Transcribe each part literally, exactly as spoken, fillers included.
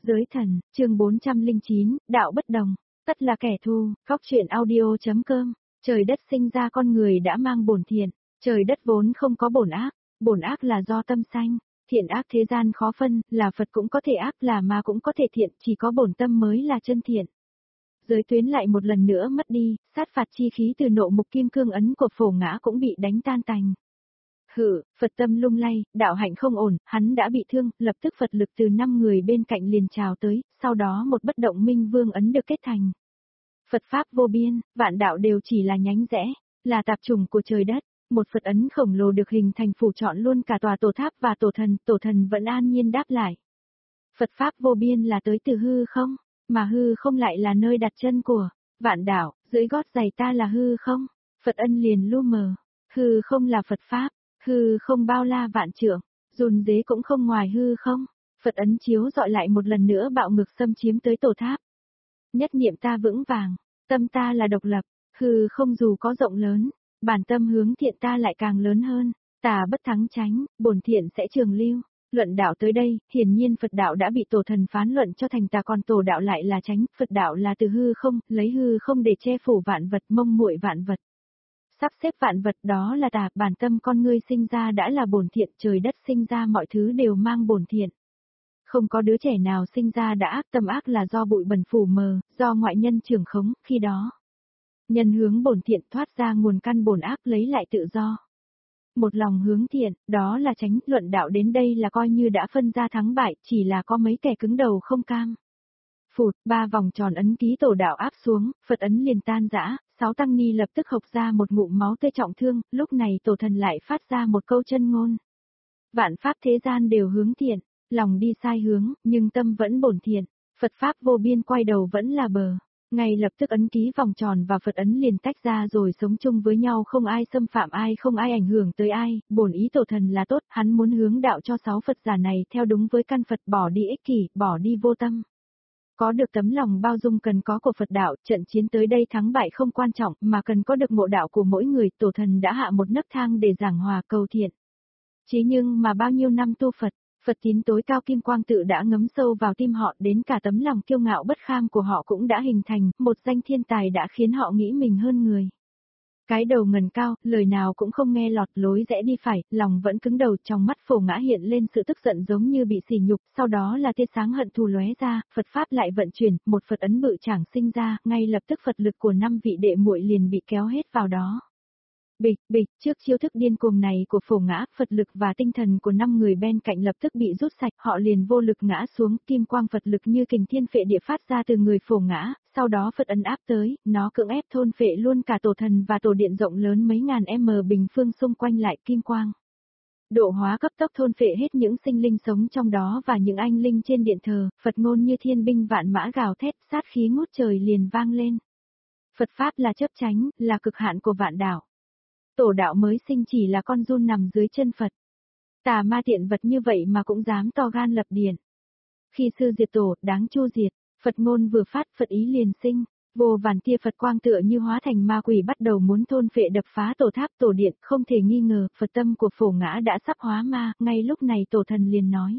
Giới thần, chương bốn trăm lẻ chín, đạo bất đồng, tất là kẻ thù, góc truyện audio.com, trời đất sinh ra con người đã mang bổn thiện, trời đất vốn không có bổn ác, bổn ác là do tâm sanh, thiện ác thế gian khó phân, là Phật cũng có thể ác, là ma cũng có thể thiện, chỉ có bổn tâm mới là chân thiện. Giới tuyến lại một lần nữa mất đi, sát phạt chi khí từ nộ mục kim cương ấn của Phổ Ngã cũng bị đánh tan tành. Hự, Phật tâm lung lay, đạo hạnh không ổn, hắn đã bị thương, lập tức Phật lực từ năm người bên cạnh liền trào tới, sau đó một bất động minh vương ấn được kết thành. Phật Pháp vô biên, vạn đạo đều chỉ là nhánh rẽ, là tạp chủng của trời đất, một Phật ấn khổng lồ được hình thành phủ trọn luôn cả tòa tổ tháp và tổ thần, tổ thần vẫn an nhiên đáp lại. Phật Pháp vô biên là tới từ hư không, mà hư không lại là nơi đặt chân của vạn đạo, dưới gót giày ta là hư không, Phật ân liền lu mờ, hư không là Phật Pháp. Hư không bao la vạn trượng, run dế cũng không ngoài hư không, Phật ấn chiếu dọi lại một lần nữa bạo ngược xâm chiếm tới tổ tháp. Nhất niệm ta vững vàng, tâm ta là độc lập, hư không dù có rộng lớn, bản tâm hướng thiện ta lại càng lớn hơn, tà bất thắng chánh, bổn thiện sẽ trường lưu. Luận đạo tới đây, hiển nhiên Phật đạo đã bị tổ thần phán luận cho thành tà, còn tổ đạo lại là chánh, Phật đạo là từ hư không, lấy hư không để che phủ vạn vật, mông muội vạn vật. Sắp xếp vạn vật đó là tà, bản tâm con ngươi sinh ra đã là bổn thiện, trời đất sinh ra mọi thứ đều mang bổn thiện. Không có đứa trẻ nào sinh ra đã ác, tâm ác là do bụi bẩn phủ mờ, do ngoại nhân trưởng khống, khi đó. Nhân hướng bổn thiện thoát ra nguồn căn bổn ác lấy lại tự do. Một lòng hướng thiện, đó là chánh, luận đạo đến đây là coi như đã phân ra thắng bại, chỉ là có mấy kẻ cứng đầu không cam. Phụt, ba vòng tròn ấn ký tổ đạo áp xuống, Phật ấn liền tan rã, sáu tăng ni lập tức hộc ra một ngụm máu tươi trọng thương, lúc này tổ thần lại phát ra một câu chân ngôn. Vạn pháp thế gian đều hướng thiện, lòng đi sai hướng, nhưng tâm vẫn bổn thiện, Phật Pháp vô biên quay đầu vẫn là bờ. Ngay lập tức ấn ký vòng tròn và Phật ấn liền tách ra rồi sống chung với nhau, không ai xâm phạm ai, không ai ảnh hưởng tới ai, bổn ý tổ thần là tốt, hắn muốn hướng đạo cho sáu Phật giả này theo đúng với căn Phật, bỏ đi ích kỷ, bỏ đi vô tâm. Có được tấm lòng bao dung cần có của Phật đạo, trận chiến tới đây thắng bại không quan trọng, mà cần có được ngộ đạo của mỗi người, tổ thần đã hạ một nấc thang để giảng hòa cầu thiện. Chỉ nhưng mà bao nhiêu năm tu Phật, Phật tín tối cao kim quang tự đã ngấm sâu vào tim họ, đến cả tấm lòng kiêu ngạo bất kham của họ cũng đã hình thành, một danh thiên tài đã khiến họ nghĩ mình hơn người. Cái đầu ngần cao, lời nào cũng không nghe lọt, lối rẽ đi phải, lòng vẫn cứng đầu, trong mắt Phổ Ngã hiện lên sự tức giận giống như bị sỉ nhục, sau đó là tia sáng hận thù lóe ra, Phật Pháp lại vận chuyển, một Phật ấn bự chảng sinh ra, ngay lập tức Phật lực của năm vị đệ muội liền bị kéo hết vào đó. Bịch, bịch, trước chiêu thức điên cuồng này của Phổ Ngã, Phật lực và tinh thần của năm người bên cạnh lập tức bị rút sạch, họ liền vô lực ngã xuống, kim quang Phật lực như kình thiên phệ địa phát ra từ người Phổ Ngã, sau đó Phật ấn áp tới, nó cưỡng ép thôn phệ luôn cả tổ thần và tổ điện rộng lớn mấy ngàn m bình phương xung quanh lại kim quang. Độ hóa cấp tốc thôn phệ hết những sinh linh sống trong đó và những anh linh trên điện thờ, Phật ngôn như thiên binh vạn mã gào thét, sát khí ngút trời liền vang lên. Phật Pháp là chấp chánh, là cực hạn của vạn đạo. Tổ đạo mới sinh chỉ là con giun nằm dưới chân Phật. Tà ma tiện vật như vậy mà cũng dám to gan lập điện. Khi sư diệt tổ, đáng chu diệt, Phật ngôn vừa phát, Phật ý liền sinh, vô vàn tia Phật quang tựa như hóa thành ma quỷ bắt đầu muốn thôn phệ đập phá tổ tháp tổ điện, không thể nghi ngờ, Phật tâm của Phổ Ngã đã sắp hóa ma, ngay lúc này tổ thần liền nói.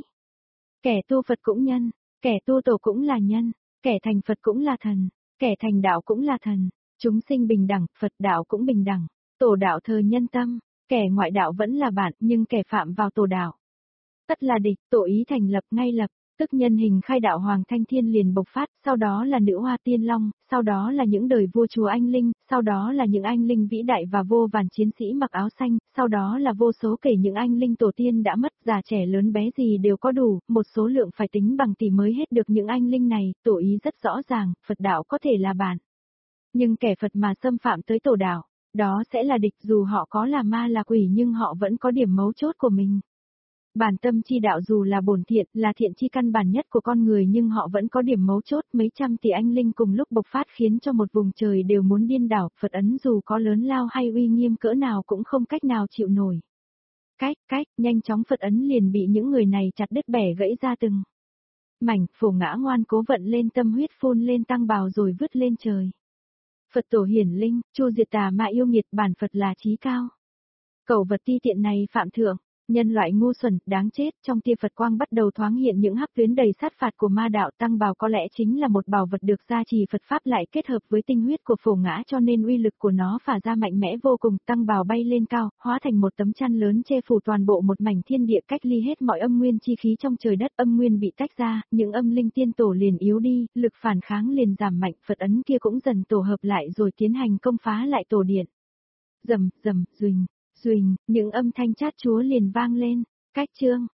Kẻ tu Phật cũng nhân, kẻ tu tổ cũng là nhân, kẻ thành Phật cũng là thần, kẻ thành đạo cũng là thần, chúng sinh bình đẳng, Phật đạo cũng bình đẳng. Tổ đạo thờ nhân tâm, kẻ ngoại đạo vẫn là bạn, nhưng kẻ phạm vào tổ đạo tất là địch, tổ ý thành lập ngay lập, tức nhân hình khai đạo Hoàng Thanh Thiên liền bộc phát, sau đó là nữ hoa tiên long, sau đó là những đời vua chúa anh linh, sau đó là những anh linh vĩ đại và vô vàn chiến sĩ mặc áo xanh, sau đó là vô số kể những anh linh tổ tiên đã mất, già trẻ lớn bé gì đều có đủ, một số lượng phải tính bằng tỷ mới hết được những anh linh này, tổ ý rất rõ ràng, Phật đạo có thể là bạn. Nhưng kẻ Phật mà xâm phạm tới tổ đạo, đó sẽ là địch, dù họ có là ma là quỷ nhưng họ vẫn có điểm mấu chốt của mình. Bản tâm chi đạo dù là bổn thiện, là thiện chi căn bản nhất của con người nhưng họ vẫn có điểm mấu chốt, mấy trăm tỷ anh linh cùng lúc bộc phát khiến cho một vùng trời đều muốn điên đảo, Phật ấn dù có lớn lao hay uy nghiêm cỡ nào cũng không cách nào chịu nổi. Cách, cách, nhanh chóng Phật ấn liền bị những người này chặt đứt bẻ gãy ra từng mảnh, Phổ Ngã ngoan cố vận lên tâm huyết phun lên tăng bào rồi vứt lên trời. Phật tổ hiển linh, chu diệt tà ma yêu nghiệt, bản Phật là chí cao. Cẩu vật ti tiện này phạm thượng, Nhân loại ngu xuẩn, đáng chết, trong tia Phật quang bắt đầu thoáng hiện những hắc tuyến đầy sát phạt của ma đạo. Tăng bào có lẽ chính là một bảo vật được gia trì Phật Pháp lại kết hợp với tinh huyết của phổ ngã cho nên uy lực của nó phả ra mạnh mẽ vô cùng. Tăng bào bay lên cao, hóa thành một tấm chăn lớn che phủ toàn bộ một mảnh thiên địa cách ly hết mọi âm nguyên chi khí trong trời đất. Âm nguyên bị tách ra, những âm linh tiên tổ liền yếu đi, lực phản kháng liền giảm mạnh, Phật ấn kia cũng dần tổ hợp lại rồi tiến hành công phá lại tổ điện. Rầm, rầm, duỳnh. Duỳnh, những âm thanh chát chúa liền vang lên, cách chương.